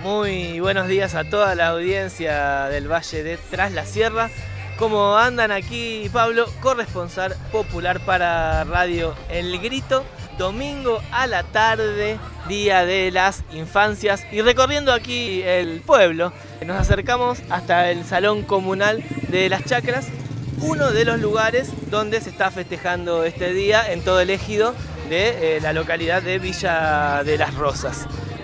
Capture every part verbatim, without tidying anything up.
Muy buenos días a toda la audiencia del Valle de Tras la Sierra. ¿Cómo andan aquí, Pablo? Corresponsal popular para Radio El Grito. Domingo a la tarde, Día de las Infancias. Y recorriendo aquí el pueblo, nos acercamos hasta el Salón Comunal de las Chacras, uno de los lugares donde se está festejando este día en todo el ejido de eh, la localidad de Villa de las Rosas.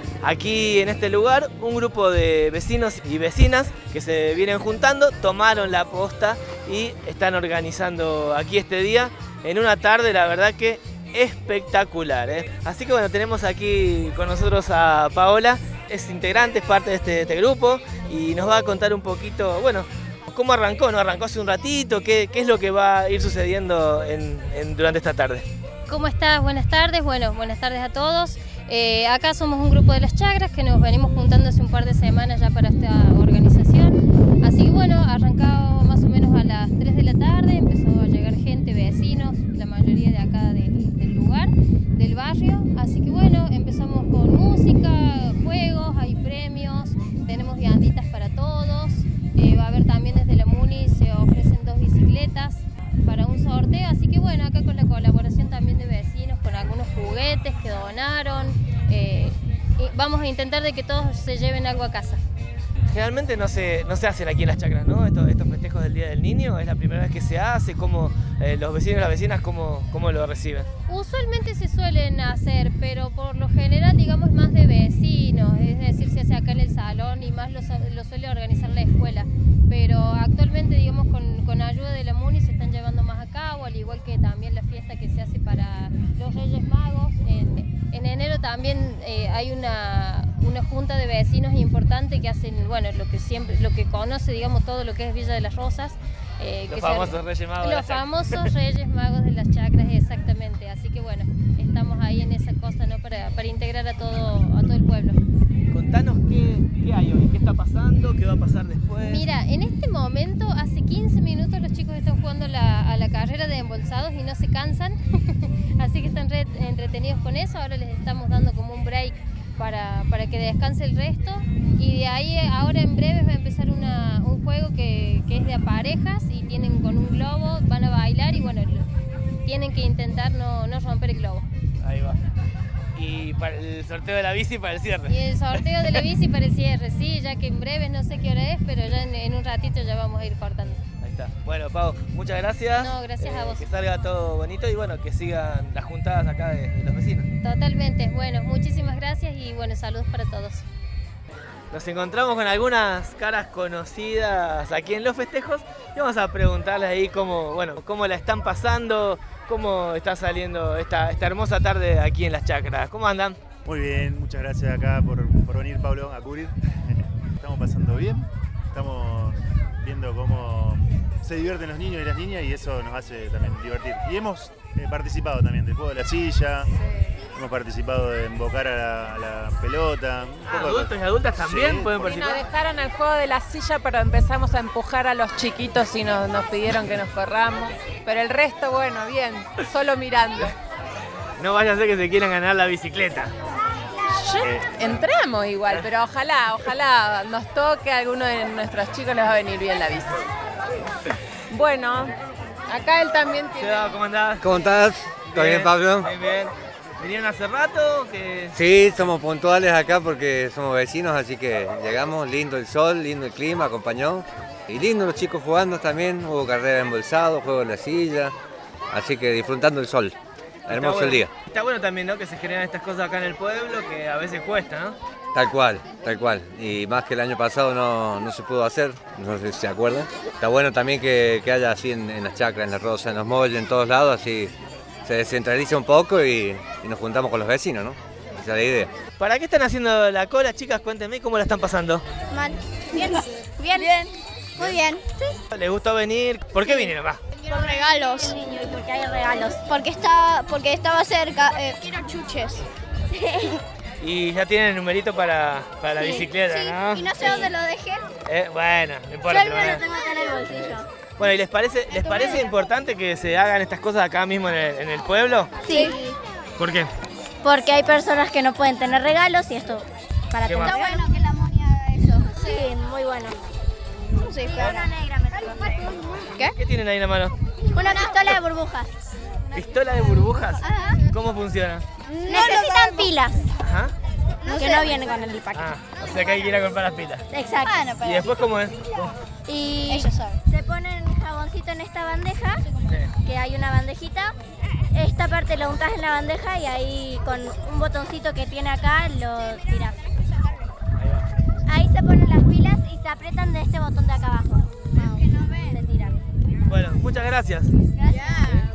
Aquí en este lugar, un grupo de vecinos y vecinas que se vienen juntando, tomaron la posta y están organizando aquí este día en una tarde, la verdad que espectacular, ¿eh? Así que bueno, tenemos aquí con nosotros a Paola, es integrante, es parte de este, de este grupo y nos va a contar un poquito, bueno, cómo arrancó, ¿no? Arrancó hace un ratito, qué, qué es lo que va a ir sucediendo en, en, durante esta tarde. ¿Cómo estás? Buenas tardes, bueno, buenas tardes a todos. Eh, acá somos un grupo de las Chacras que nos venimos juntando hace un par de semanas ya para esta organización. Así que bueno, arrancado más o menos a las tres de la tarde, empezó a llegar gente, vecinos, la mayoría de acá del, del lugar, del barrio. Así que bueno, empezamos con música, juegos, hay premios, tenemos vianditas para todos. Eh, va a haber también desde la Muni, se ofrecen dos bicicletas para un sorteo. Así que bueno, acá con la colaboración también de vecinos, con algunos juguetes que donaron. Eh, y vamos a intentar de que todos se lleven algo a casa. Generalmente no se, no se hacen aquí en las Chacras, ¿no? Estos, estos festejos del Día del Niño, ¿es la primera vez que se hace? ¿Cómo eh, los vecinos y las vecinas cómo, cómo lo reciben? Usualmente se suelen hacer, pero por lo general, digamos, más de vecinos, es decir, se hace acá en el salón y más lo, lo suele organizar la escuela. Pero actualmente, digamos, con, con ayuda de la Muni se están llevando más a cabo, al igual que también la fiesta que se hace para los Reyes Magos. En, en enero también eh, hay una, una junta de vecinos importante que hacen, bueno, lo que siempre, lo que conoce, digamos, todo lo que es Villa de las Rosas. Eh, los que famosos se, Reyes Magos. Los famosos Reyes Magos de las Chacras, exactamente. Así que bueno, estamos ahí en esa cosa, ¿no? Para, para integrar a todo, a todo el pueblo. Contanos qué, qué hay hoy, qué está pasando, qué va a pasar después. Mira, en este momento, hace quince minutos los chicos están jugando la, a la carrera de embolsados y no se cansan. Así que están re entretenidos con eso. Ahora les estamos dando como un break para, para que descanse el resto. Y de ahí, ahora en breve va a empezar una, un juego que, que es de a parejas y tienen con un globo, van a bailar y bueno, tienen que intentar no, no romper el globo. Ahí va. Y para el sorteo de la bici para el cierre. Y el sorteo de la bici para el cierre, sí, ya que en breve no sé qué hora es, pero ya en, en un ratito ya vamos a ir cortando. Ahí está. Bueno, Pau, muchas gracias. No, gracias eh, a vos. Que salga todo bonito y bueno, que sigan las juntadas acá de, de los vecinos. Totalmente, bueno, muchísimas gracias y bueno, saludos para todos. Nos encontramos con algunas caras conocidas aquí en los festejos y vamos a preguntarles ahí cómo, bueno, cómo la están pasando, cómo está saliendo esta, esta hermosa tarde aquí en las Chacras. ¿Cómo andan? Muy bien, muchas gracias acá por, por venir, Pablo, a cubrir. Estamos pasando bien, estamos viendo cómo se divierten los niños y las niñas y eso nos hace también divertir. Y hemos eh, participado también del juego de la silla. Sí. Hemos participado de invocar a la, a la pelota. Ah, adultos y adultas también sí. Pueden participar. Sí, nos dejaron el juego de la silla, pero empezamos a empujar a los chiquitos y nos, nos pidieron que nos corramos. Pero el resto, bueno, bien, solo mirando. No vaya a ser que se quieran ganar la bicicleta. Eh. Entramos igual, pero ojalá, ojalá nos toque a alguno de nuestros chicos, les va a venir bien la bici. Bueno, acá él también tiene... ¿Cómo andás? ¿Cómo estás? ¿Todo bien, Pablo? Bien, bien. ¿Vinieron hace rato? Que... Sí, somos puntuales acá porque somos vecinos, así que llegamos, lindo el sol, lindo el clima, acompañó. Y lindo los chicos jugando también, hubo carrera de embolsado, juego en la silla, así que disfrutando el sol. Hermoso bueno, el día. Está bueno también, ¿no? Que se generan estas cosas acá en el pueblo que a veces cuesta, ¿no? Tal cual, tal cual. Y más que el año pasado no, no se pudo hacer, no sé si se acuerdan. Está bueno también que, que haya así en, en las Chacras, en las Rosas, en los molles, en todos lados, así se descentraliza un poco y, y nos juntamos con los vecinos, ¿no? Esa es la idea. ¿Para qué están haciendo la cola, chicas? Cuéntenme cómo la están pasando. Mal. Bien. Bien. Bien. Muy bien. ¿Sí? ¿Les gustó venir? ¿Por qué vinieron acá? Por regalos. Porque hay regalos. Porque está, porque estaba cerca. Eh, quiero chuches. Y ya tienen el numerito para, para sí, la bicicleta, sí. ¿no? Y no sé sí. dónde lo dejé. Eh, bueno, no importa. Yo lo tengo acá en el bolsillo. Bueno, ¿y les parece, les parece importante que se hagan estas cosas acá mismo en el, en el pueblo? Sí. ¿Por qué? Porque hay personas que no pueden tener regalos y esto para ¿Qué tener. Está bueno que la Moni Sí, muy bueno. Sí, Una negra me tocó. ¿Qué? ¿Qué tienen ahí en la mano? Una pistola de burbujas. ¿Pistola de burbujas? Ajá. ¿Cómo funciona? Necesitan pilas. Ajá. Que no viene con el paquete. Ah, o sea que hay que ir a comprar las pilas. Exacto. ¿Y después cómo es? Y ellos saben. Se ponen jaboncito en esta bandeja, Sí. que hay una bandejita. Esta parte lo untas en la bandeja y ahí con un botoncito que tiene acá lo tirás. Ahí va. Ahí se ponen las pilas y se aprietan de este botón de acá abajo. Se tiran. Bueno, muchas gracias. Gracias.